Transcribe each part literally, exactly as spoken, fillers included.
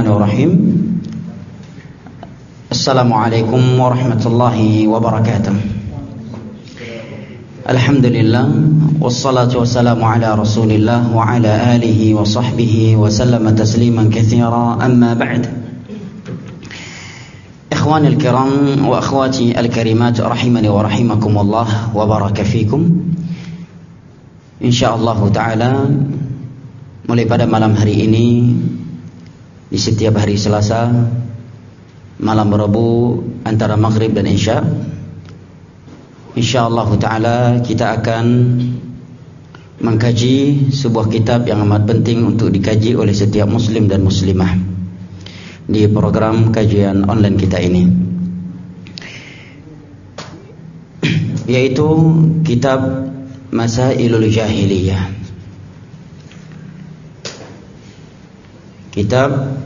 Bismillahirrahmanirrahim. Assalamualaikum warahmatullahi wabarakatuh. Alhamdulillah, wassalatu wassalamu ala rasulillah wa ala alihi wa sahbihi wa sallama tasliman katsira, amma ba'd. Ikhwani al-kiram wa akhwati al-karimat, rahimani wa rahimakumullah wa baraka fikum. Insyaallah ta'ala, mulai pada malam hari ini, di setiap hari Selasa, malam Rabu antara maghrib dan isya, insyaallah ta'ala kita akan mengkaji sebuah kitab yang amat penting untuk dikaji oleh setiap muslim dan muslimah di program kajian online kita ini, yaitu kitab Masailul Jahiliyah. Kitab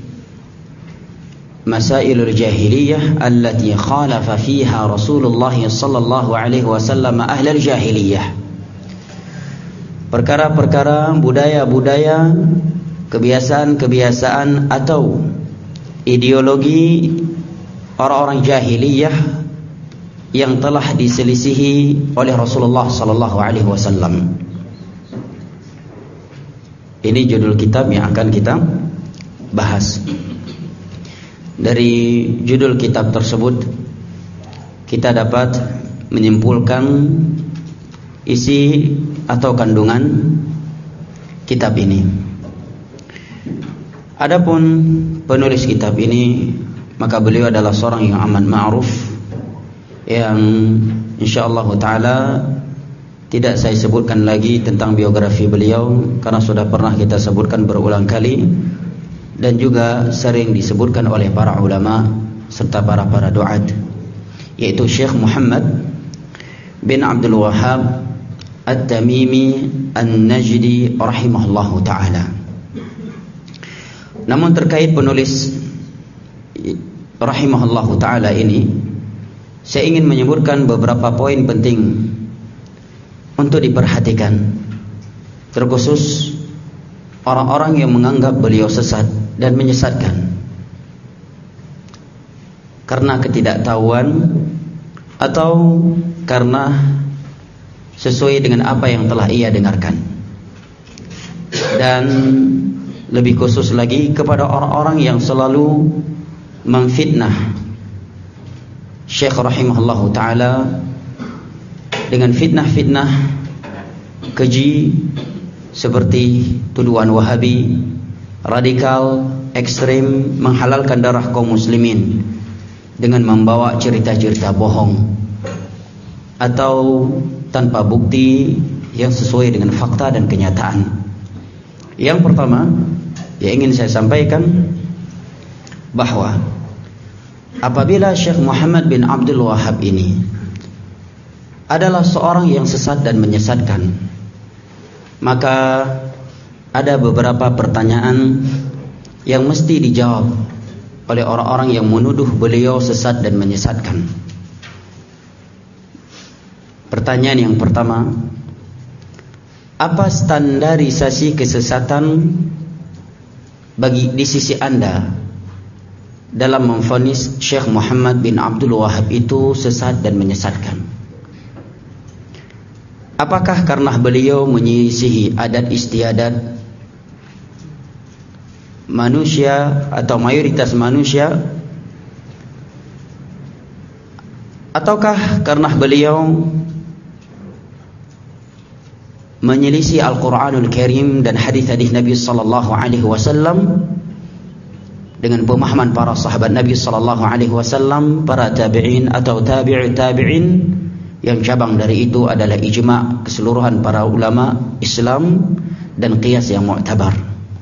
Masailul Jahiliyah allati khalafa fiha Rasulullah sallallahu alaihi wasallam ahlal jahiliyah. Perkara-perkara, budaya-budaya, kebiasaan-kebiasaan atau ideologi orang-orang jahiliyah yang telah diselisihi oleh Rasulullah sallallahu alaihi wasallam. Ini judul kitab yang akan kita bahas. Dari judul kitab tersebut kita dapat menyimpulkan isi atau kandungan kitab ini. Adapun penulis kitab ini, maka beliau adalah seorang yang amat ma'ruf, yang insyaallah ta'ala tidak saya sebutkan lagi tentang biografi beliau, karena sudah pernah kita sebutkan berulang kali dan juga sering disebutkan oleh para ulama serta para para duat, yaitu Syekh Muhammad bin Abdul Wahhab At-Tamimi An-Najdi rahimahullahu ta'ala. Namun terkait penulis rahimahullahu ta'ala ini, saya ingin menyebutkan beberapa poin penting untuk diperhatikan, terkhusus orang-orang yang menganggap beliau sesat dan menyesatkan karena ketidaktahuan atau karena sesuai dengan apa yang telah ia dengarkan, dan lebih khusus lagi kepada orang-orang yang selalu memfitnah Syekh rahimahullahu ta'ala dengan fitnah-fitnah keji seperti tuduhan Wahabi, radikal, ekstrem, menghalalkan darah kaum muslimin dengan membawa cerita-cerita bohong atau tanpa bukti yang sesuai dengan fakta dan kenyataan. Yang pertama yang ingin saya sampaikan, bahwa apabila Syekh Muhammad bin Abdul Wahhab ini adalah seorang yang sesat dan menyesatkan, maka ada beberapa pertanyaan yang mesti dijawab oleh orang-orang yang menuduh beliau sesat dan menyesatkan. Pertanyaan yang pertama, apa standarisasi kesesatan bagi di sisi Anda dalam memvonis Syekh Muhammad bin Abdul Wahhab itu sesat dan menyesatkan? Apakah karena beliau menyisihi adat istiadat manusia atau mayoritas manusia, ataukah karena beliau menyelisih Al-Quranul Karim dan hadis-hadis Nabi sallallahu alaihi wasallam dengan pemahaman para sahabat Nabi sallallahu alaihi wasallam, para tabi'in atau tabi'ut tabi'in, yang cabang dari itu adalah ijma' keseluruhan para ulama Islam dan qiyas yang mu'tabar.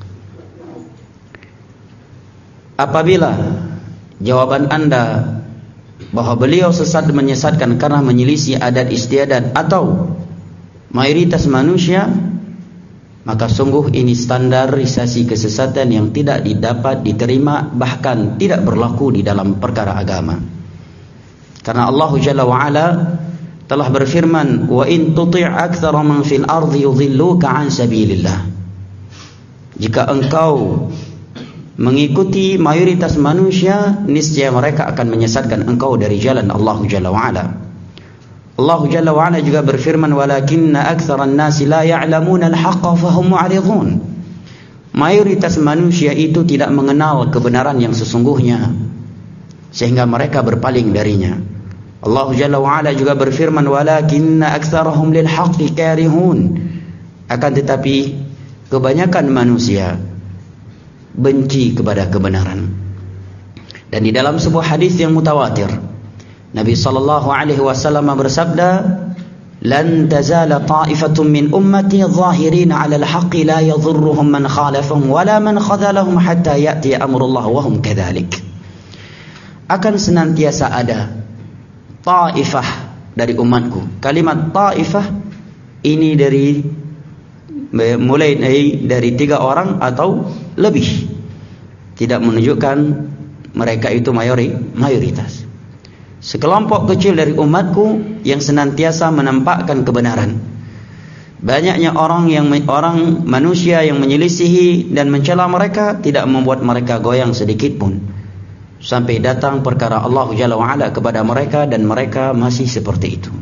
Apabila jawaban Anda bahwa beliau sesat dan menyesatkan karena menyelisih adat istiadat atau mayoritas manusia, maka sungguh ini standarisasi kesesatan yang tidak didapat diterima, bahkan tidak berlaku di dalam perkara agama. Karena Allah Jalla wa Ala telah berfirman, wa in tuti' aktsara man fil ardi yudhilluka an sabilillah. Jika engkau mengikuti mayoritas manusia, niscaya mereka akan menyesatkan engkau dari jalan Allah Jalla wa'ala. Allah Jalla wa'ala juga berfirman, walakinna aktsaran nasi la ya'lamuna al-haqqa fahum mu'ridun. Mayoritas manusia itu tidak mengenal kebenaran yang sesungguhnya, sehingga mereka berpaling darinya. Allah Jalla wa'ala juga berfirman, walakinna aktsarahum lil haqqi karihun. Akan tetapi kebanyakan manusia benci kepada kebenaran. Dan di dalam sebuah hadis yang mutawatir, Nabi sallallahu alaihi wasallam bersabda, lan tazala ta'ifatun min ummati zahirin 'ala al-haqqi la yadhurruhum man khalafahum wala man khadhalahum hatta ya'ti amrullah wa hum kadzalik. Akan senantiasa ada ta'ifah dari umatku. Kalimat ta'ifah ini dari mulai dari tiga orang atau lebih, tidak menunjukkan mereka itu mayori, mayoritas. Sekelompok kecil dari umatku yang senantiasa menampakkan kebenaran. Banyaknya orang yang orang manusia yang menyelisihi dan mencela mereka tidak membuat mereka goyang sedikit pun, sampai datang perkara Allah Jalla wa'ala kepada mereka dan mereka masih seperti itu.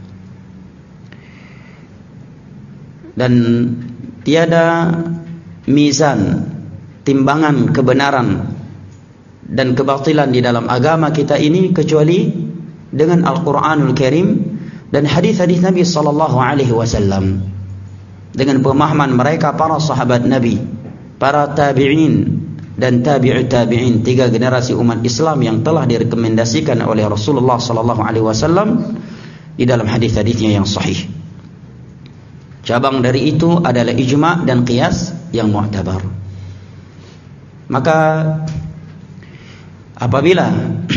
Dan tiada mizan, timbangan kebenaran dan kebatilan di dalam agama kita ini kecuali dengan Al-Quranul Karim dan hadis-hadis Nabi sallallahu alaihi wasallam, dengan pemahaman mereka para sahabat Nabi, para tabi'in dan tabi'ut tabi'in, tiga generasi umat Islam yang telah direkomendasikan oleh Rasulullah sallallahu alaihi wasallam di dalam hadis-hadisnya yang sahih. Cabang dari itu adalah ijma' dan qiyas yang mu'tabar. Maka apabila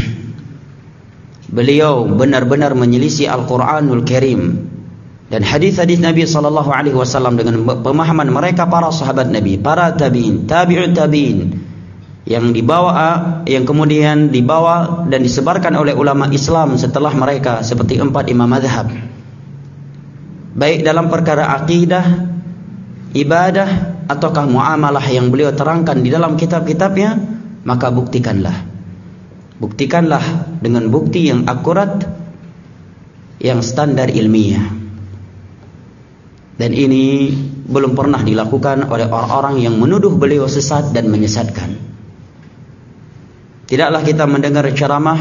beliau benar-benar menyelisih Al-Quranul Karim dan hadis-hadis Nabi sallallahu alaihi wasallam dengan pemahaman mereka para sahabat Nabi, para tabi'in, tabi'ut tabi'in, yang dibawa, yang kemudian dibawa dan disebarkan oleh ulama Islam setelah mereka, seperti empat imam mazhab, baik dalam perkara akidah, ibadah, ataukah muamalah yang beliau terangkan di dalam kitab-kitabnya, maka buktikanlah. Buktikanlah dengan bukti yang akurat, yang standar ilmiah. Dan ini belum pernah dilakukan oleh orang-orang yang menuduh beliau sesat dan menyesatkan. Tidaklah kita mendengar ceramah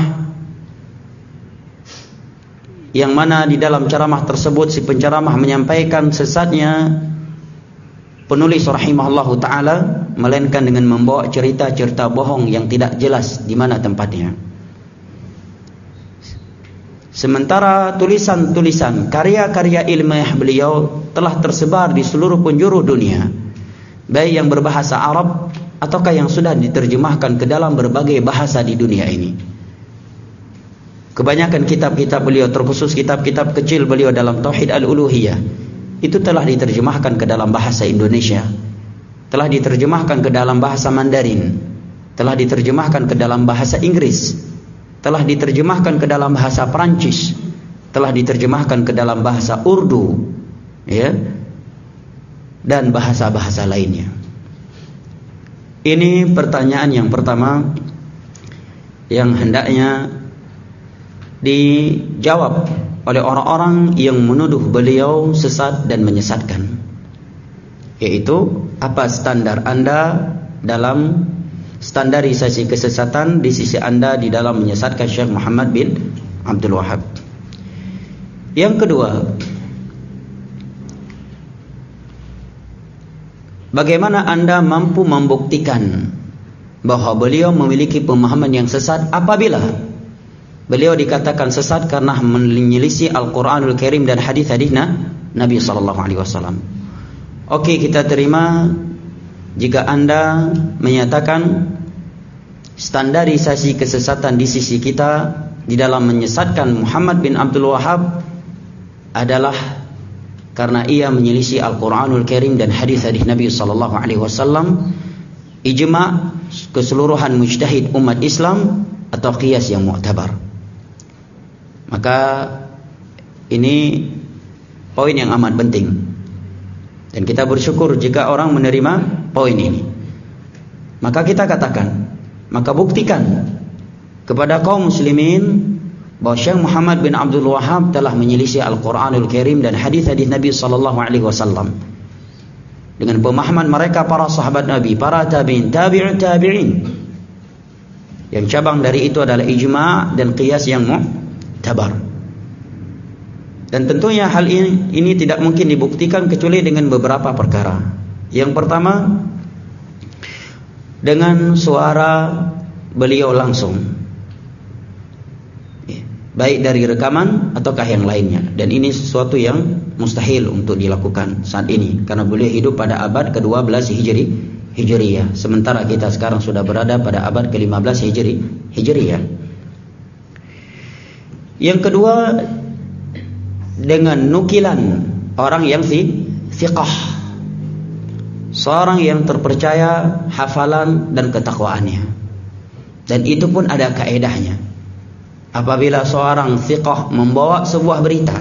yang mana di dalam ceramah tersebut si penceramah menyampaikan sesatnya penulis rahimahullahu ta'ala, melainkan dengan membawa cerita-cerita bohong yang tidak jelas di mana tempatnya. Sementara tulisan-tulisan, karya-karya ilmiah beliau telah tersebar di seluruh penjuru dunia, baik yang berbahasa Arab ataukah yang sudah diterjemahkan ke dalam berbagai bahasa di dunia ini. Kebanyakan kitab-kitab beliau, terkhusus kitab-kitab kecil beliau dalam Tauhid Al-Uluhiyah, itu telah diterjemahkan ke dalam bahasa Indonesia, telah diterjemahkan ke dalam bahasa Mandarin, telah diterjemahkan ke dalam bahasa Inggris, telah diterjemahkan ke dalam bahasa Perancis, telah diterjemahkan ke dalam bahasa Urdu, ya, dan bahasa-bahasa lainnya. Ini pertanyaan yang pertama yang hendaknya dijawab oleh orang-orang yang menuduh beliau sesat dan menyesatkan, yaitu apa standar Anda dalam standarisasi kesesatan di sisi Anda di dalam menyesatkan Syekh Muhammad bin Abdul Wahhab. Yang kedua, bagaimana Anda mampu membuktikan bahwa beliau memiliki pemahaman yang sesat apabila beliau dikatakan sesat karena menyelisih Al-Quranul Karim dan hadis-hadis Nabi sallallahu alaihi wasallam. Oke, kita terima jika Anda menyatakan standarisasi kesesatan di sisi kita di dalam menyesatkan Muhammad bin Abdul Wahhab adalah karena ia menyelisih Al-Quranul Karim dan hadis-hadis Nabi sallallahu alaihi wasallam, ijma' keseluruhan mujtahid umat Islam, atau qiyas yang mu'tabar. Maka ini poin yang amat penting, dan kita bersyukur jika orang menerima poin ini. Maka kita katakan, maka buktikan kepada kaum muslimin bahwa Syekh Muhammad bin Abdul Wahhab telah menyelisih Al-Quranul Karim dan hadis-hadis Nabi sallallahu alaihi wasallam dengan pemahaman mereka para sahabat Nabi, para tabi'in, tabi'ut tabi'in. Yang cabang dari itu adalah ijma' dan qiyas yang mu'tabar. Dan tentunya hal ini ini tidak mungkin dibuktikan kecuali dengan beberapa perkara. Yang pertama, dengan suara beliau langsung, baik dari rekaman ataukah yang lainnya. Dan ini sesuatu yang mustahil untuk dilakukan saat ini, karena beliau hidup pada abad ke dua belas Hijri, Hijriyah, sementara kita sekarang sudah berada pada abad ke lima belas Hijri, Hijriyah. Yang kedua, dengan nukilan orang yang thiqah, seorang yang terpercaya hafalan dan ketakwaannya. Dan itu pun ada kaedahnya. Apabila seorang thiqah membawa sebuah berita,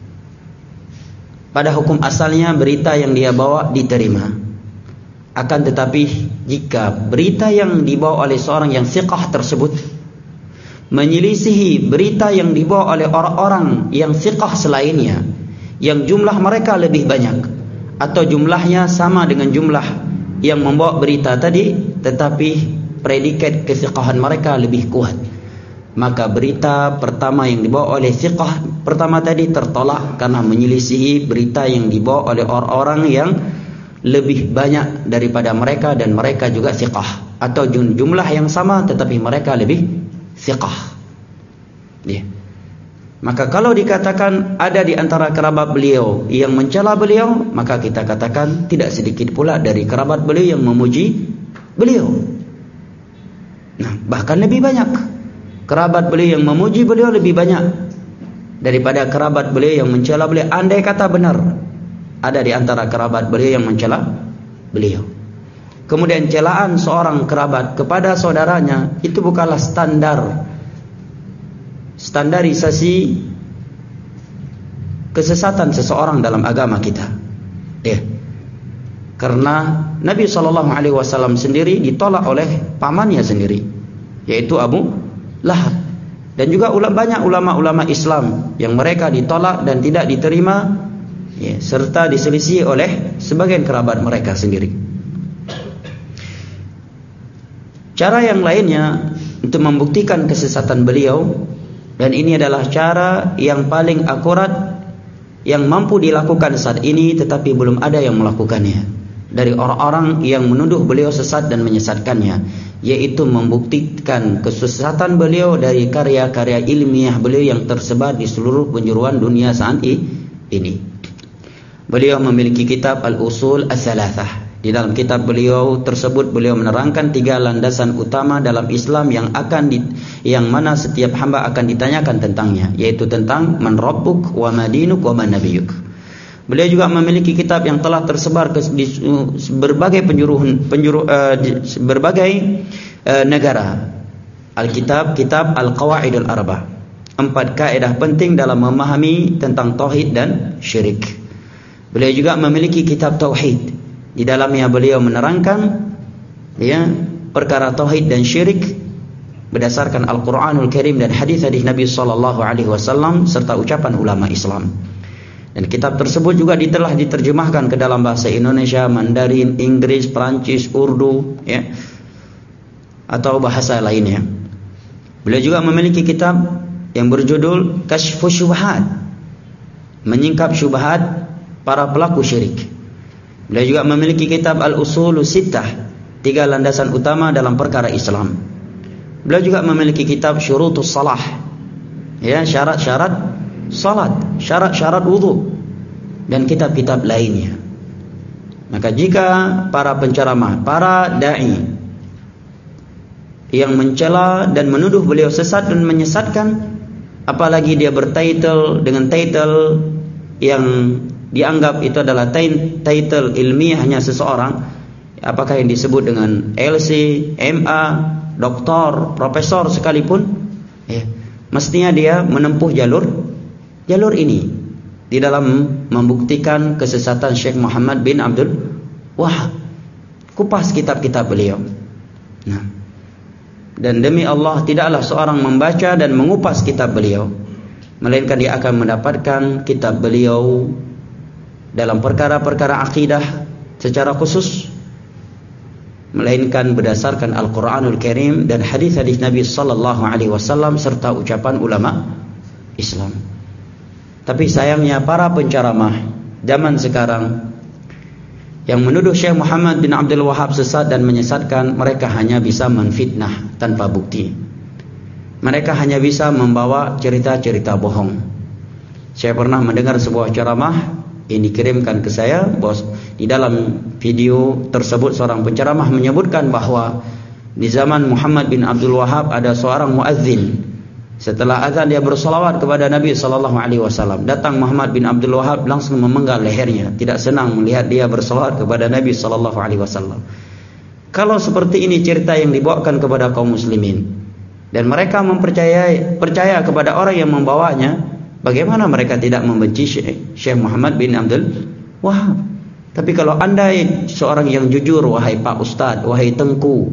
pada hukum asalnya berita yang dia bawa diterima. Akan tetapi jika berita yang dibawa oleh seorang yang thiqah tersebut menyelisihi berita yang dibawa oleh orang-orang yang thiqah selainnya, yang jumlah mereka lebih banyak, atau jumlahnya sama dengan jumlah yang membawa berita tadi, tetapi predikat kethiqahan mereka lebih kuat, maka berita pertama yang dibawa oleh thiqah pertama tadi tertolak karena menyelisihi berita yang dibawa oleh orang-orang yang lebih banyak daripada mereka dan mereka juga thiqah, atau jumlah yang sama tetapi mereka lebih thiqah. Ya. Maka kalau dikatakan ada di antara kerabat beliau yang mencela beliau, maka kita katakan tidak sedikit pula dari kerabat beliau yang memuji beliau. Nah, bahkan lebih banyak kerabat beliau yang memuji beliau lebih banyak daripada kerabat beliau yang mencela beliau. Andai kata benar ada di antara kerabat beliau yang mencela beliau, kemudian celaan seorang kerabat kepada saudaranya, itu bukanlah standar standarisasi kesesatan seseorang dalam agama kita. Ya. Karena Nabi shallallahu alaihi wasallam sendiri ditolak oleh pamannya sendiri, yaitu Abu Lahab. Dan juga banyak ulama-ulama Islam yang mereka ditolak dan tidak diterima, ya, serta diselisih oleh sebagian kerabat mereka sendiri. Cara yang lainnya untuk membuktikan kesesatan beliau, dan ini adalah cara yang paling akurat yang mampu dilakukan saat ini, tetapi belum ada yang melakukannya dari orang-orang yang menuduh beliau sesat dan menyesatkannya, yaitu membuktikan kesesatan beliau dari karya-karya ilmiah beliau yang tersebar di seluruh penjuruan dunia saat ini. Beliau memiliki kitab Al-Usul Ats-Tsalatsah. Di dalam kitab beliau tersebut beliau menerangkan tiga landasan utama dalam Islam yang akan di, yang mana setiap hamba akan ditanyakan tentangnya, yaitu tentang man rabbuk wa madinuk wa man nabiyuk. Beliau juga memiliki kitab yang telah tersebar ke di, berbagai penjuru penjuru uh, di, berbagai uh, negara. Alkitab kitab Al-Qawaidul Arba'ah. Empat kaidah penting dalam memahami tentang tauhid dan syirik. Beliau juga memiliki kitab tauhid. Di dalamnya beliau menerangkan, ya, perkara tauhid dan syirik berdasarkan Al-Quranul Karim dan hadis-hadis Nabi sallallahu alaihi wasallam serta ucapan ulama Islam. Dan kitab tersebut juga telah diterjemahkan ke dalam bahasa Indonesia, Mandarin, Inggris, Perancis, Urdu, ya, atau bahasa lainnya. Beliau juga memiliki kitab yang berjudul Kashfus Syubhat, menyingkap syubhat para pelaku syirik. Beliau juga memiliki kitab Al-Usulus Sittah, tiga landasan utama dalam perkara Islam. Beliau juga memiliki kitab Syurutus Salah, ya, syarat-syarat salat, syarat-syarat wudu, dan kitab-kitab lainnya. Maka jika para penceramah, para dai yang mencela dan menuduh beliau sesat dan menyesatkan, apalagi dia bertitle dengan title yang dianggap itu adalah title ilmiahnya seseorang, apakah yang disebut dengan L C, M A, doktor, profesor sekalipun, ya, mestinya dia menempuh jalur jalur ini di dalam membuktikan kesesatan Syekh Muhammad bin Abdul Wahhab. Kupas kitab-kitab beliau, Nah, dan demi Allah tidaklah seorang membaca dan mengupas kitab beliau, melainkan dia akan mendapatkan kitab beliau dalam perkara-perkara akidah secara khusus, melainkan berdasarkan Al-Quranul Karim dan hadis-hadis Nabi Sallallahu Alaihi Wasallam serta ucapan ulama Islam. Tapi sayangnya para penceramah zaman sekarang yang menuduh Syekh Muhammad bin Abdul Wahab sesat dan menyesatkan, mereka hanya bisa menfitnah tanpa bukti. Mereka hanya bisa membawa cerita-cerita bohong. Saya pernah mendengar sebuah ceramah ini dikirimkan ke saya, bos. Di dalam video tersebut seorang penceramah menyebutkan bahwa di zaman Muhammad bin Abdul Wahab ada seorang muadzin. Setelah azan dia bersolawat kepada Nabi Sallallahu Alaihi Wasallam. Datang Muhammad bin Abdul Wahab langsung memenggal lehernya. Tidak senang melihat dia bersolawat kepada Nabi Sallallahu Alaihi Wasallam. Kalau seperti ini cerita yang dibawakan kepada kaum muslimin, dan mereka mempercayai percaya kepada orang yang membawanya, bagaimana mereka tidak membenci Syekh Muhammad bin Abdul Wahab? Tapi kalau anda seorang yang jujur, wahai Pak Ustadz, wahai Tengku,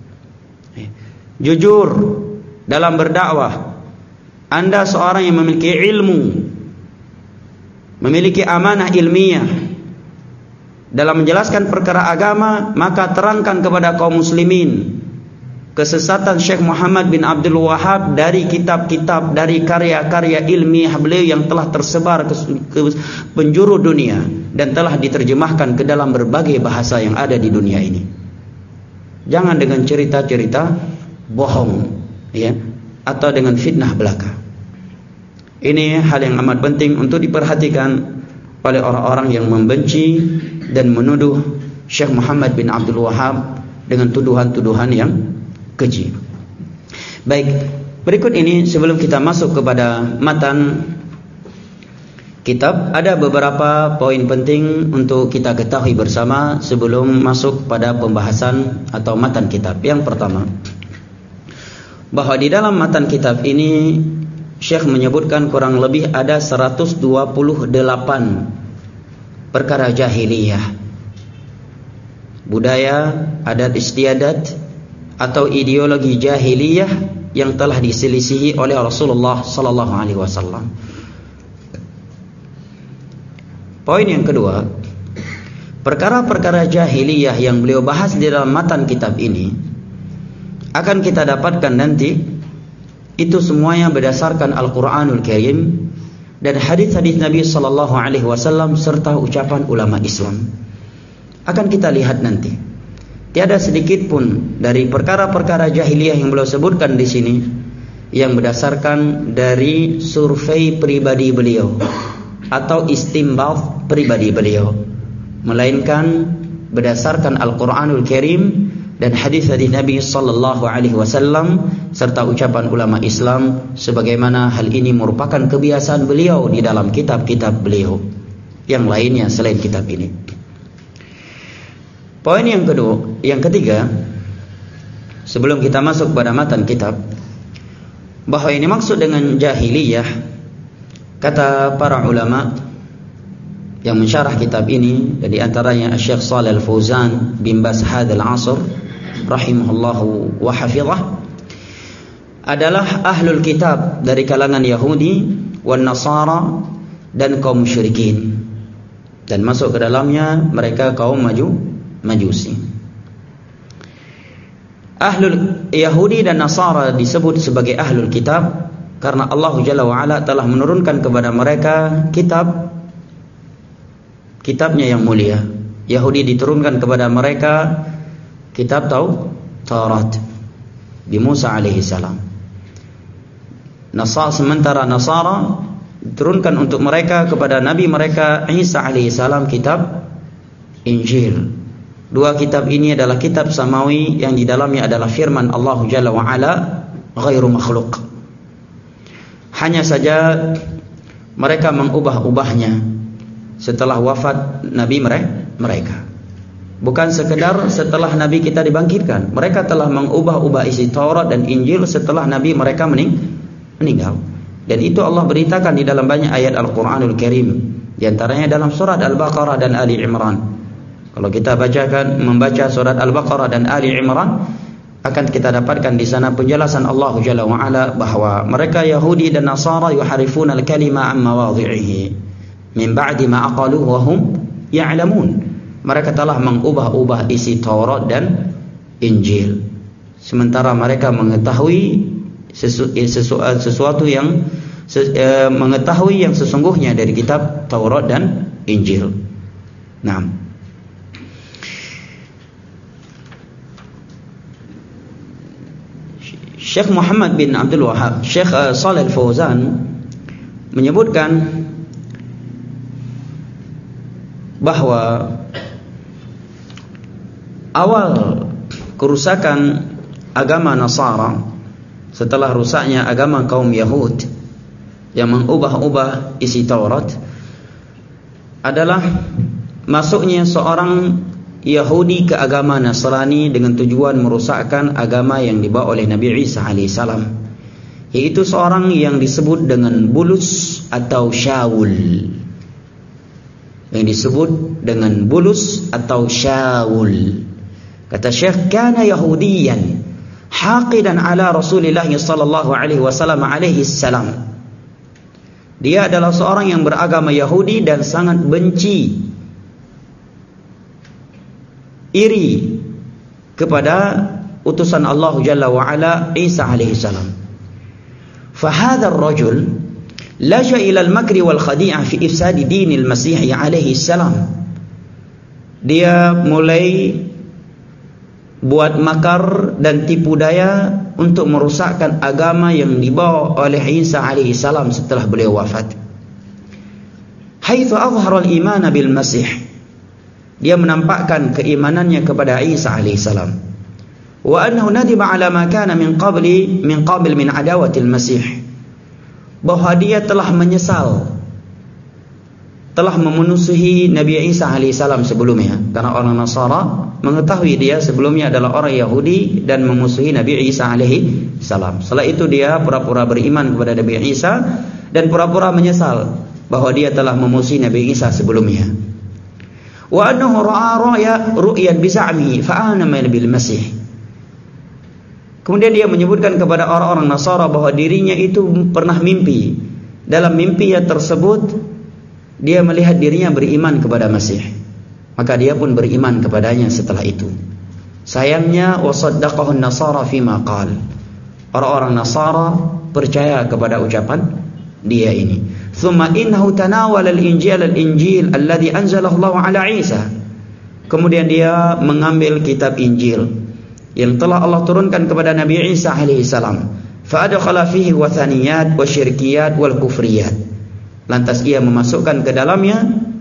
jujur dalam berdakwah, anda seorang yang memiliki ilmu, memiliki amanah ilmiah dalam menjelaskan perkara agama, maka terangkan kepada kaum muslimin kesesatan Syekh Muhammad bin Abdul Wahab dari kitab-kitab, dari karya-karya ilmiah beliau yang telah tersebar ke, ke penjuru dunia dan telah diterjemahkan ke dalam berbagai bahasa yang ada di dunia ini. Jangan dengan cerita-cerita bohong, ya, atau dengan fitnah belaka. Ini hal yang amat penting untuk diperhatikan oleh orang-orang yang membenci dan menuduh Syekh Muhammad bin Abdul Wahab dengan tuduhan-tuduhan yang keji. Baik, berikut ini sebelum kita masuk kepada matan kitab, ada beberapa poin penting untuk kita ketahui bersama sebelum masuk pada pembahasan atau matan kitab. Yang pertama, bahwa di dalam matan kitab ini Syekh menyebutkan kurang lebih ada seratus dua puluh delapan perkara jahiliyah, budaya, adat istiadat atau ideologi jahiliyah yang telah diselisihi oleh Rasulullah sallallahu alaihi wasallam. Poin yang kedua, perkara-perkara jahiliyah yang beliau bahas di dalam matan kitab ini akan kita dapatkan nanti itu semuanya berdasarkan Al-Quranul Karim dan hadis-hadis Nabi sallallahu alaihi wasallam serta ucapan ulama Islam. Akan kita lihat nanti, tiada sedikit pun dari perkara-perkara jahiliyah yang beliau sebutkan di sini yang berdasarkan dari survei pribadi beliau atau istinbat pribadi beliau, melainkan berdasarkan Al-Quranul Karim dan hadis-hadis Nabi sallallahu alaihi wasallam serta ucapan ulama Islam, sebagaimana hal ini merupakan kebiasaan beliau di dalam kitab-kitab beliau yang lainnya selain kitab ini. Poin yang kedua, yang ketiga, sebelum kita masuk pada matan kitab, bahwa ini maksud dengan jahiliyah, kata para ulama yang mensyarah kitab ini, dan di antaranya Syekh Shalih Al-Fauzan bin Baz hadzal asr rahimahullahu wa hafizah, adalah ahlul kitab dari kalangan Yahudi wan Nasara dan kaum musyrikin, dan masuk ke dalamnya mereka kaum maju Majusi. Ahlul Yahudi dan Nasara disebut sebagai ahlul kitab karena Allah Jalla wa Ala telah menurunkan kepada mereka kitab, kitabnya yang mulia. Yahudi diturunkan kepada mereka kitab tahu Taurat di Musa alaihi salam. Nasara, sementara Nasara diturunkan untuk mereka kepada Nabi mereka Isa alaihi salam kitab Injil. Dua kitab ini adalah kitab samawi yang di dalamnya adalah firman Allah Jalla wa Ala, ghairu makhluk. Hanya saja mereka mengubah-ubahnya setelah wafat Nabi mereka. Bukan sekedar setelah Nabi kita dibangkitkan, mereka telah mengubah-ubah isi Taurat dan Injil setelah Nabi mereka mening meninggal. Dan itu Allah beritakan di dalam banyak ayat Al-Quranul Karim, di antaranya dalam surat Al-Baqarah dan Ali Imran. Kalau kita bacakan membaca surat Al-Baqarah dan Ali Imran, akan kita dapatkan di sana penjelasan Allah Jalla wa Ala bahwa mereka Yahudi dan Nasara yuharifuna al-kalima an mawadhi'ihi min ba'di ma aqaluhu wa hum ya'lamun. Mereka telah mengubah-ubah isi Taurat dan Injil sementara mereka mengetahui sesu, sesu, sesuatu yang ses, eh, mengetahui yang sesungguhnya dari kitab Taurat dan Injil. Nah, Syekh Muhammad bin Abdul Wahhab, Syekh Shalih Al-Fauzan menyebutkan bahwa awal kerusakan agama Nasara setelah rusaknya agama kaum Yahud yang mengubah-ubah isi Taurat adalah masuknya seorang Yahudi ke agama Nasrani dengan tujuan merusakkan agama yang dibawa oleh Nabi Isa alaihissalam, yaitu seorang yang disebut dengan Bulus atau Shaul. Yang disebut dengan Bulus atau Shaul. Kata Syekh, kana Yahudiyan haqidan ala Rasulillah sallallahu alaihi wasallam alaihi salam. Dia adalah seorang yang beragama Yahudi dan sangat benci, iri kepada utusan Allah Jalla wa Ala Isa alaihi salam. Fahadha ar-rajul laja ila al-makri wal khadi'ah fi ifsadi dinil Masih alaihi salam. Dia mulai buat makar dan tipu daya untuk merusakkan agama yang dibawa oleh Isa alaihi salam setelah beliau wafat. Haitsu azhara al-iman bil Masih, dia menampakkan keimanannya kepada Isa alaihissalam. Wa annahu nadima ala ma kana min qabli min qabil min adawatil Masih, bahwa dia telah menyesal telah memusuhi Nabi Isa alaihissalam sebelumnya, karena orang Nasara mengetahui dia sebelumnya adalah orang Yahudi dan memusuhi Nabi Isa alaihissalam. Setelah itu dia pura-pura beriman kepada Nabi Isa dan pura-pura menyesal bahwa dia telah memusuhi Nabi Isa sebelumnya. Wa annahu ra'a ra'ya ru'yan bi za'mihi fa'amana bil Masih. Kemudian dia menyebutkan kepada orang-orang Nasara bahwa dirinya itu pernah mimpi. Dalam mimpi tersebut dia melihat dirinya beriman kepada Masih. Maka dia pun beriman kepadanya setelah itu. Sayangnya wasaddaqahu an-nasara fima qala. Orang-orang Nasara percaya kepada ucapan dia ini. Thumma innahu tanawala al-injil al-injil alladhi anzalahu Allah ala Isa. Kemudian dia mengambil kitab Injil yang telah Allah turunkan kepada Nabi Isa alaihi salam. Fa adkhala fihi wathaniyat wa syirkiyat wal kufriyat. Lantas ia memasukkan ke dalamnya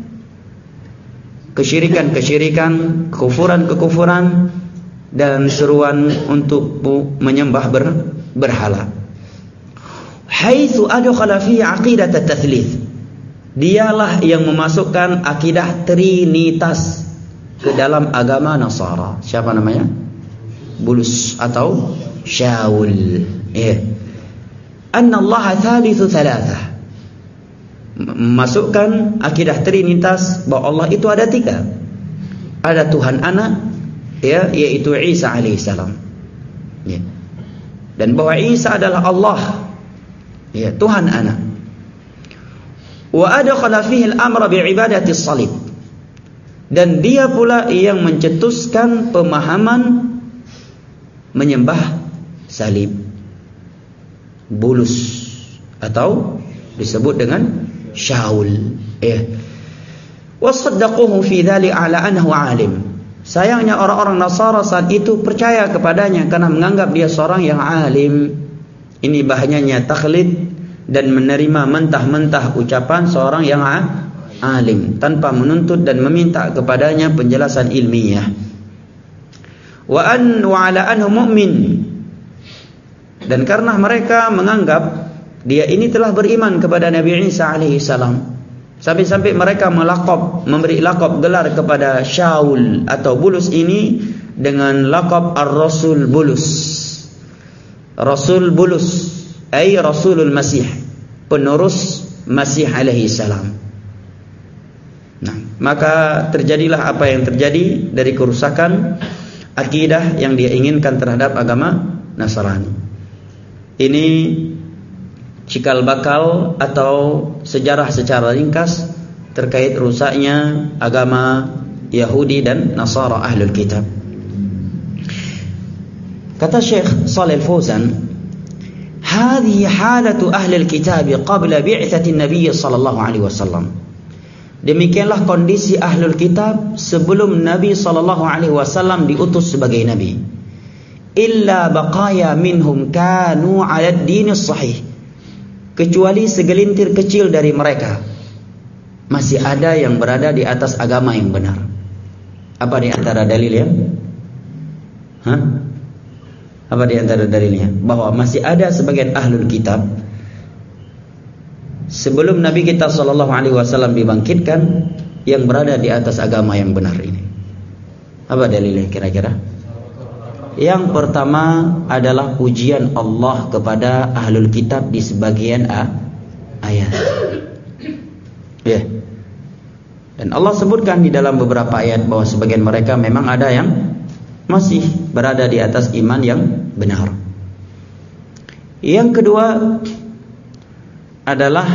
kesyirikan-kesyirikan, kekufuran-kekufuran dan seruan untuk menyembah ber, berhala. Haitsu adkhala fi aqidat at-tatslits. Dialah yang memasukkan akidah trinitas ke dalam agama Nasara. Siapa namanya? Bulus atau Shaul. Ya. Anna Allah thalithu thalathah. Memasukkan akidah trinitas bahwa Allah itu ada tiga. Ada Tuhan anak, ya, yaitu Isa alaihissalam. Ya. Dan bahwa Isa adalah Allah, ya, Tuhan anak. Wa adkhala fihi al-amra bi'ibadati as-salib. Dan dia pula yang mencetuskan pemahaman menyembah salib. Bulus atau disebut dengan Shaul, ya. Wasaddaquhu fi dzalik ala annahu alim. Sayangnya orang-orang Nasara saat itu percaya kepadanya karena menganggap dia seorang yang alim. Ini bahayanya taklid dan menerima mentah-mentah ucapan seorang yang alim tanpa menuntut dan meminta kepadanya penjelasan ilmiah. Wa an wa ala anhu mu'min. Dan karena mereka menganggap dia ini telah beriman kepada Nabi Isa alaihi salam, sampai-sampai mereka melakop, memberi lakop gelar kepada Shaul atau Bulus ini dengan lakop Ar-Rasul Bulus. Rasul Bulus, ay Rasulul Masih, penerus Masih alaihi salam. Nah, maka terjadilah apa yang terjadi dari kerusakan akidah yang dia inginkan terhadap agama Nasrani. Ini cikal bakal atau sejarah secara ringkas terkait rusaknya agama Yahudi dan Nasara Ahlul Kitab. Kata Syekh Shalih Al-Fauzan, "Hadhihi halatu ahlil kitab qabla bi'tsati an-nabiy sallallahu alaihi wasallam." Demikianlah kondisi ahlul kitab sebelum Nabi sallallahu alaihi wasallam diutus sebagai nabi. Illa baqaya minhum kanu 'ala ad-din as-sahih. Kecuali segelintir kecil dari mereka masih ada yang berada di atas agama yang benar. Apa di antara dalilnya? Hah? Apa di antara dalilnya? Bahwa masih ada sebagian ahlul kitab sebelum Nabi kita sallallahu alaihi wasallam dibangkitkan yang berada di atas agama yang benar ini. Apa dalilnya kira-kira? Yang pertama adalah pujian Allah kepada ahlul kitab di sebagian a, ayat. Ya. Yeah. Dan Allah sebutkan di dalam beberapa ayat bahwa sebagian mereka memang ada yang masih berada di atas iman yang benar. Yang kedua adalah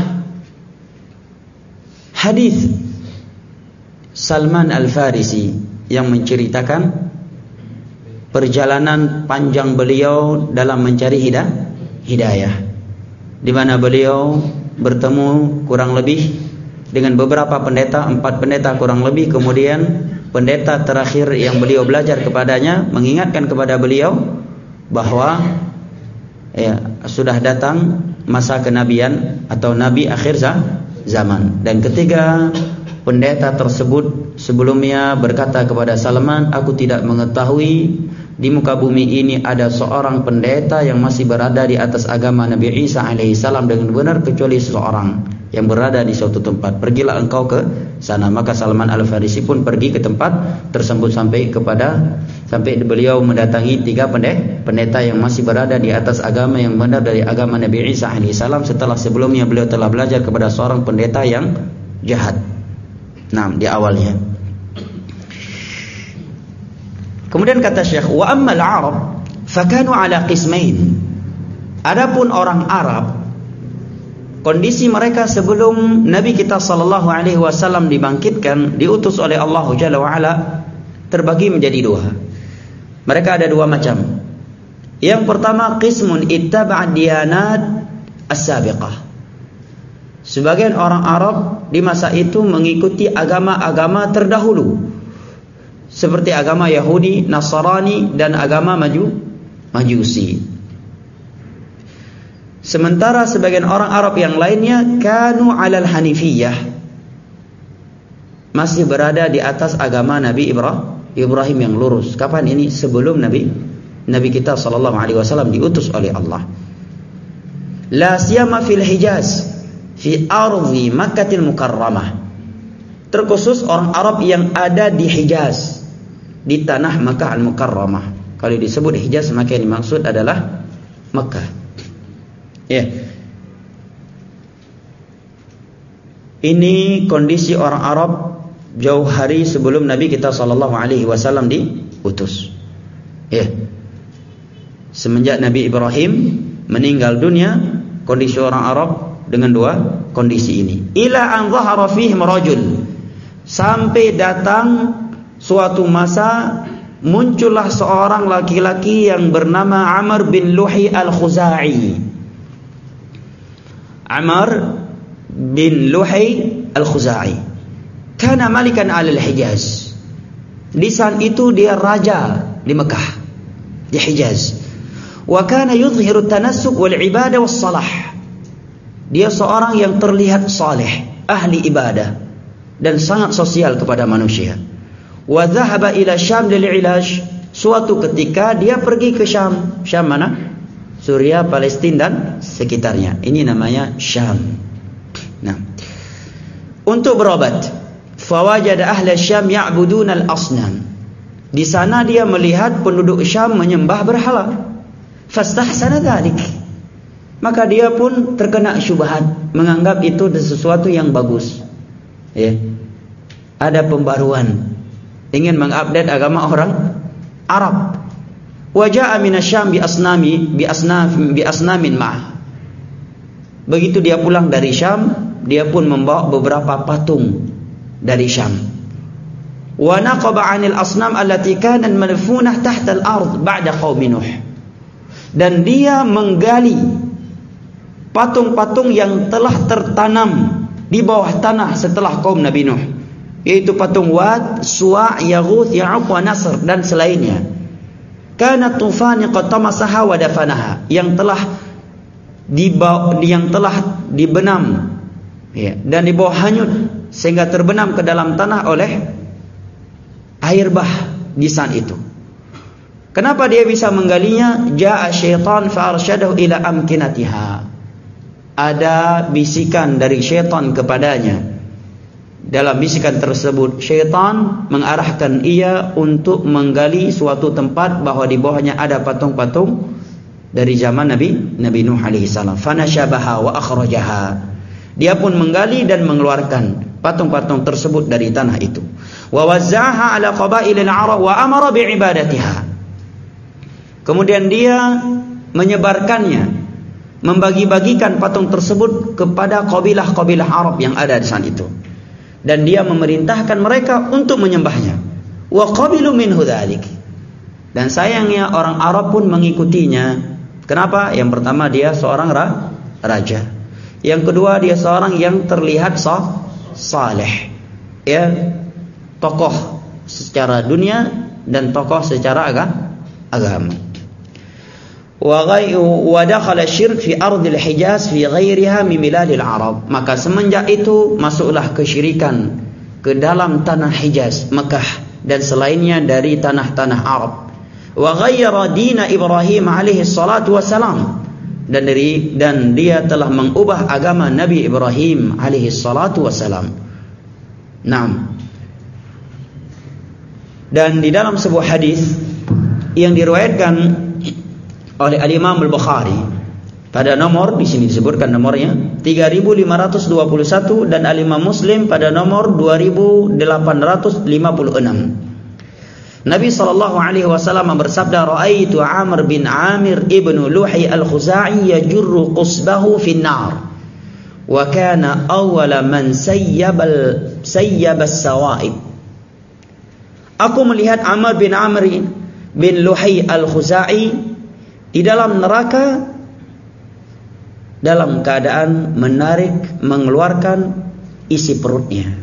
hadis Salman Al-Farisi yang menceritakan perjalanan panjang beliau dalam mencari hidayah, di mana beliau bertemu kurang lebih dengan beberapa pendeta, empat pendeta kurang lebih. Kemudian pendeta terakhir yang beliau belajar kepadanya mengingatkan kepada beliau bahwa ya, sudah datang masa kenabian atau nabi akhir zaman. Dan ketiga pendeta tersebut sebelumnya berkata kepada Salman, "Aku tidak mengetahui di muka bumi ini ada seorang pendeta yang masih berada di atas agama Nabi Isa alaihissalam dengan benar kecuali seseorang yang berada di suatu tempat. Pergilah engkau ke sana." Maka Salman Al-Farisi pun pergi ke tempat tersebut sampai kepada sampai beliau mendatangi tiga pendeta yang masih berada di atas agama yang benar dari agama Nabi Isa alaihissalam setelah sebelumnya beliau telah belajar kepada seorang pendeta yang jahat. Nah, di awalnya. Kemudian kata Syekh, "Wa ammal Arab fakanu ala qismain." Adapun orang Arab, kondisi mereka sebelum Nabi kita sallallahu alaihi wasallam dibangkitkan, diutus oleh Allah Jalla wa ala, terbagi menjadi dua. Mereka ada dua macam. Yang pertama, qismun ittaba'a diyanat as-sabiqah. Sebagian orang Arab di masa itu mengikuti agama-agama terdahulu, seperti agama Yahudi, Nasrani, dan agama Maju, Majusi. Sementara sebagian orang Arab yang lainnya kanu alal hanifiyah, masih berada di atas agama Nabi Ibrahim, Ibrahim yang lurus. Kapan ini? Sebelum Nabi Nabi kita sallallahu alaihi wasallam diutus oleh Allah. La siyama fil Hijaz, fi ardi Makkahil Mukarramah. Terkhusus orang Arab yang ada di Hijaz, di tanah Makkah Al-Mukarramah. Kalau disebut Hijaz maka yang dimaksud adalah Makkah. Ya. Ini kondisi orang Arab jauh hari sebelum Nabi kita sallallahu alaihi wasallam diutus. Ya. Semenjak Nabi Ibrahim meninggal dunia, kondisi orang Arab dengan dua kondisi ini. Ila an dhahara fihim rajul, sampai datang suatu masa muncullah seorang laki-laki yang bernama Amr bin Luhai Al-Khuzai. Amr bin Luhai Al-Khuzai kana malikan alal Hijaz. Di saat itu dia raja di Mekah, di Hijaz. Wa kana yudhiru tanassuk wal ibadah was salah. Dia seorang yang terlihat saleh, ahli ibadah dan sangat sosial kepada manusia. Wa dhahaba ila Syam lil ilaj. Suatu ketika dia pergi ke Syam. Syam mana? Suriah, Palestina dan sekitarnya. Ini namanya Syam. Nah, untuk berobat. Fawajada ahla Syam ya'buduna al-asnam. Di sana dia melihat penduduk Syam menyembah berhala. Fastahsana dzalik. Maka dia pun terkena syubhat, menganggap itu sesuatu yang bagus. Ya. Ada pembaruan, ingin mengupdate agama orang Arab. Wa jaa minasyam bi asnami bi asnaf bi asnamin ma'ah. Begitu dia pulang dari Syam, dia pun membawa beberapa patung dari Syam. Wa naqaba 'anil asnam allati kanat madfunah tahta al-ard ba'da qaumi Nuh. Dan dia menggali patung-patung yang telah tertanam di bawah tanah setelah kaum Nabi Nuh, yaitu patung Wad, Suwa', Yaghuth, Ya'uq wa Nasr dan selainnya. Kana tufani qad tamasaha wa dafanaha, yang telah dibawa, yang telah dibenam ya, dan dibawa hanyut sehingga terbenam ke dalam tanah oleh air bah di saat itu. Kenapa dia bisa menggalinya? Ja'a syaitan fa arsyadahu ila amkinatiha. Ada bisikan dari syaitan kepadanya. Dalam bisikan tersebut, syaitan mengarahkan ia untuk menggali suatu tempat bahwa di bawahnya ada patung-patung dari zaman Nabi Nabi Nuh alaihi salam. Fanashabaha wa akhrajaha. Dia pun menggali dan mengeluarkan patung-patung tersebut dari tanah itu. Wa wazza'aha ala qabailil Arab wa amara bi'ibadatiha. Kemudian dia menyebarkannya, membagi-bagikan patung tersebut kepada kabilah-kabilah Arab yang ada di saat itu. Dan dia memerintahkan mereka untuk menyembahnya. Wa qabilu minhu dzalik. Dan sayangnya orang Arab pun mengikutinya. Kenapa? Yang pertama, dia seorang ra, raja. Yang kedua, dia seorang yang terlihat sah, saleh. Ya, tokoh secara dunia dan tokoh secara aga, agama. Wa dakhala syirk fi ardil Hijaz fi ghairiha min milalil Arab. Maka semenjak itu masuklah kesyirikan ke dalam tanah Hijaz, Mekah dan selainnya dari tanah-tanah Arab. Wa ghayyara dina Ibrahim alaihi salatu wassalam. Dan dari dan dia telah mengubah agama Nabi Ibrahim alaihi salatu wassalam. Naam. Dan di dalam sebuah hadis yang diriwayatkan oleh Al-Imam Al-Bukhari pada nomor, di sini disebutkan nomornya tiga ribu lima ratus dua puluh satu, dan Al-Imam Muslim pada nomor dua ribu delapan ratus lima puluh enam. Nabi sallallahu alaihi wasallam bersabda, "Ra'aitu Amr bin Amir ibnu Luhay al-Khuza'i yajurru qusbahu fin nar wa kana awwala man sayyabal sayyabas sawaib." Aku melihat Amr bin Amr bin Luhay al-Khuza'i di dalam neraka dalam keadaan menarik, mengeluarkan isi perutnya,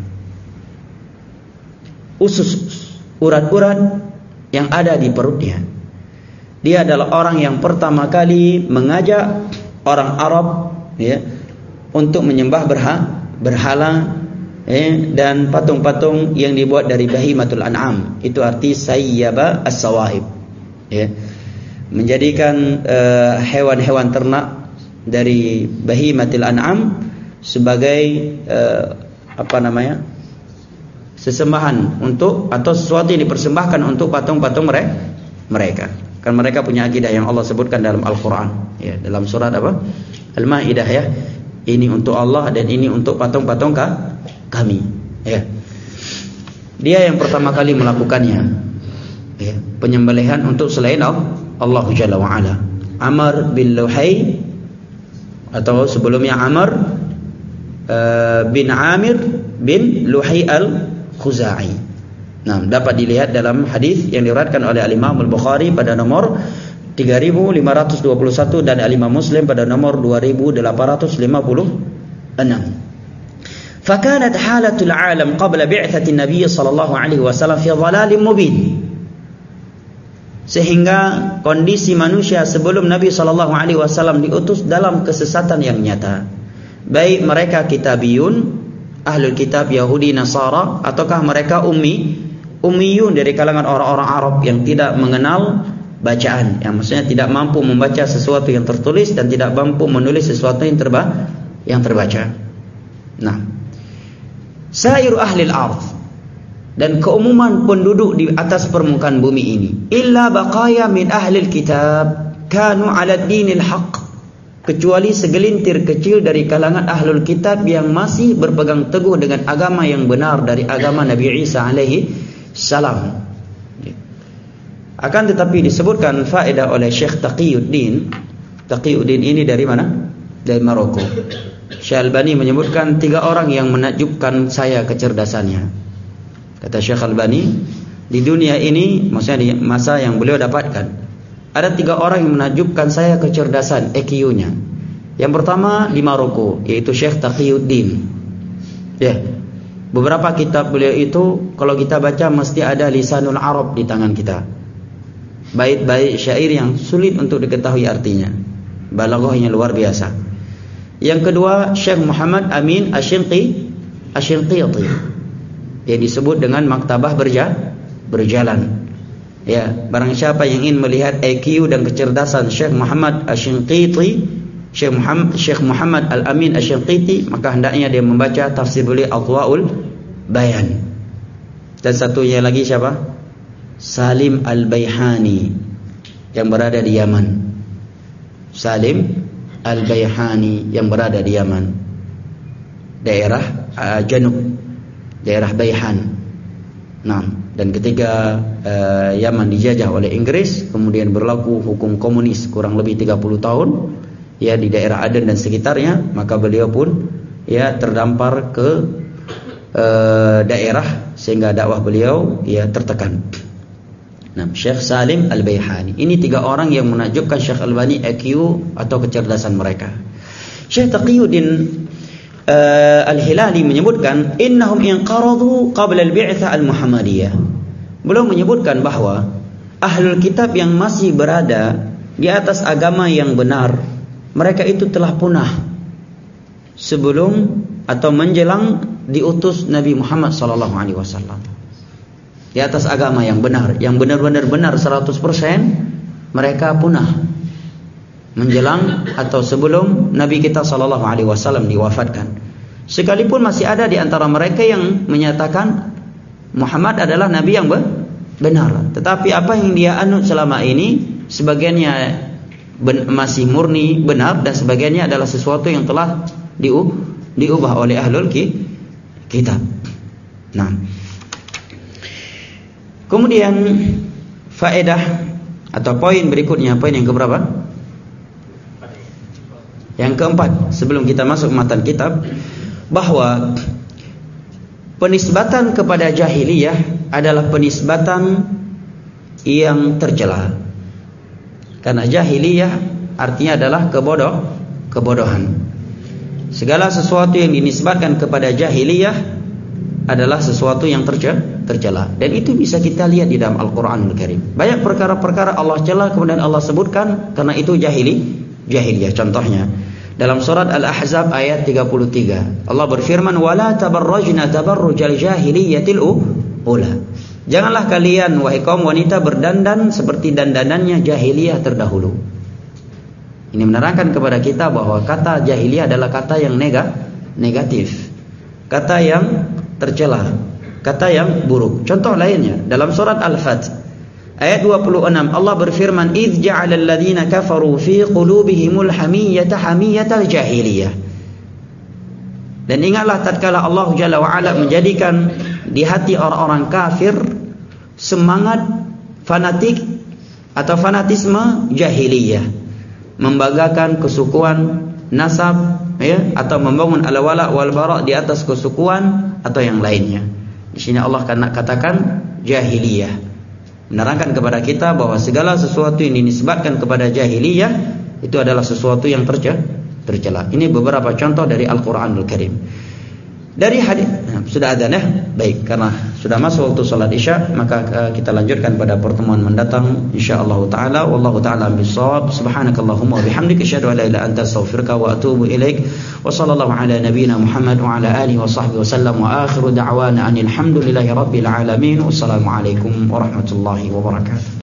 usus, urat-urat yang ada di perutnya. Dia adalah orang yang pertama kali mengajak orang Arab ya, untuk menyembah berha, berhala ya, dan patung-patung yang dibuat dari bahimatul an'am. Itu arti sayyaba as-sawaib ya. Menjadikan uh, hewan-hewan ternak dari bahimatil an'am sebagai uh, apa namanya, sesembahan untuk, atau sesuatu yang dipersembahkan untuk patung-patung mereka. Kan mereka punya akidah yang Allah sebutkan dalam Al-Quran ya, dalam surat apa? Al-Maidah ya. Ini untuk Allah dan ini untuk patung-patung kami ya. Dia yang pertama kali melakukannya ya, penyembelihan untuk selain Allah Allah Jalla wa'ala. Amr bin Luhay, atau sebelumnya Amr uh, bin Amir bin Luhay al-Khuza'i. Nah, dapat dilihat dalam hadis yang diriwayatkan oleh Al-Imam Al-Bukhari pada nomor tiga ribu lima ratus dua puluh satu dan Al-Imam Muslim pada nomor dua ribu delapan ratus lima puluh enam. فكانت حالة العالم قبل بعثة النبي صلى الله عليه وسلم في ضلال مبين. Sehingga kondisi manusia sebelum Nabi sallallahu alaihi wasallam diutus dalam kesesatan yang nyata. Baik mereka kitabiyun, ahlul kitab Yahudi Nasara, ataukah mereka ummi, ummiyun dari kalangan orang-orang Arab yang tidak mengenal bacaan, yang maksudnya tidak mampu membaca sesuatu yang tertulis dan tidak mampu menulis sesuatu yang terba yang terbaca. Nah, sairu ahlil ardh, dan keumuman penduduk di atas permukaan bumi ini, illa baqaya min ahlil kitab kanu ala dinil haq, kecuali segelintir kecil dari kalangan ahlul kitab yang masih berpegang teguh dengan agama yang benar dari agama Nabi Isa alaihi salam. Akan tetapi disebutkan faedah oleh Syekh Taqiyuddin. Taqiyuddin ini dari mana? Dari Maroko. Syekh Albani menyebutkan tiga orang yang menakjubkan saya kecerdasannya. Kata Syekh Albani, di dunia ini, maksudnya di masa yang beliau dapatkan, ada tiga orang yang menakjubkan saya kecerdasan E Q-nya. Yang pertama di Maroko, yaitu Syekh Taqiyuddin. Ya, beberapa kitab beliau itu kalau kita baca mesti ada lisanul Arab di tangan kita. Bait-bait syair yang sulit untuk diketahui artinya. Balaghahnya luar biasa. Yang kedua Syekh Muhammad Amin Asy-Shinqiti, Asy-Shinqiti, yang disebut dengan maktabah berja, berjalan. Ya, barang siapa yang ingin melihat I Q dan kecerdasan Syekh Muhammad Asy-Shinqiti, Syekh Muhammad Syekh Muhammad Al-Amin Asy-Shinqiti, maka hendaknya dia membaca tafsir beliau Adwaul Bayan. Dan satunya lagi siapa? Salim Al-Baihani yang berada di Yaman. Salim Al-Baihani yang berada di Yaman, daerah uh, Janub, daerah Baihan. Nah, dan ketika uh, Yaman dijajah oleh Inggris, kemudian berlaku hukum komunis kurang lebih tiga puluh tahun, ya, di daerah Aden dan sekitarnya, maka beliau pun ya terdampar ke uh, daerah sehingga dakwah beliau ya tertekan. Nah, Syekh Salim Al-Baihani. Ini tiga orang yang menakjubkan Syekh Albani I Q atau kecerdasan mereka. Syekh Taqiyuddin uh, Al-Hilali menyebutkan, innahum inqaradu qabla al-bi'tsah al-Muhammadiyah. Beliau menyebutkan bahwa ahlul kitab yang masih berada di atas agama yang benar, mereka itu telah punah sebelum atau menjelang diutus Nabi Muhammad sallallahu alaihi wasallam. Di atas agama yang benar, yang benar-benar benar seratus persen, mereka punah menjelang atau sebelum Nabi kita sallallahu alaihi wasallam diwafatkan. Sekalipun masih ada di antara mereka yang menyatakan Muhammad adalah nabi yang benar, tetapi apa yang dia anut selama ini sebagiannya masih murni benar dan sebagiannya adalah sesuatu yang telah diubah oleh ahlul kitab. Nah, kemudian faedah atau poin berikutnya, poin yang keberapa? Yang keempat, sebelum kita masuk matan kitab, bahwa penisbatan kepada jahiliyah adalah penisbatan yang tercela. Karena jahiliyah artinya adalah kebodoh, kebodohan. Segala sesuatu yang dinisbatkan kepada jahiliyah adalah sesuatu yang tercela, dan itu bisa kita lihat di dalam Al-Qur'anul Karim. Banyak perkara-perkara Allah cela kemudian Allah sebutkan karena itu jahili, jahiliyah. Contohnya dalam surat Al-Ahzab ayat tiga puluh tiga, Allah berfirman, "Wala tabarrajna tabarrujal jahiliyatil ula." Janganlah kalian wahai kaum wanita berdandan seperti dandanannya jahiliyah terdahulu. Ini menerangkan kepada kita bahwa kata jahiliyah adalah kata yang negatif, kata yang tercela, kata yang buruk. Contoh lainnya dalam surat Al-Fath ayat dua puluh enam, Allah berfirman, "Idz ja'alal ladzina kafaru fi qulubihimul hamiyyata hamiyatal jahiliyah." Dan ingatlah tatkala Allah Jalla wa Ala menjadikan di hati orang-orang kafir semangat fanatik atau fanatisme jahiliyah, membanggakan kesukuan nasab, ya, atau membangun al-wala wal bara di atas kesukuan atau yang lainnya. Di sini Allah akan katakan jahiliyah, menerangkan kepada kita bahwa segala sesuatu yang dinisbatkan kepada jahiliyah itu adalah sesuatu yang tercela. Ini beberapa contoh dari Al-Qur'anul Karim. Dari hadis, nah, sudah adzan ya? Baik, karena sudah masuk waktu salat Isya, maka uh, kita lanjutkan pada pertemuan mendatang insyaallah taala. Wallahu taala bissawab. Subhanakallahumma wa bihamdika asyhadu an la ilaha illa anta astaghfiruka wa atubu ilaik. Wa sallallahu ala nabiyyina Muhammad wa ala alihi wa sahbihi wasallam wa akhiru da'wana anil hamdulillahi rabbil alamin. Wassalamu alaikum warahmatullahi wabarakatuh.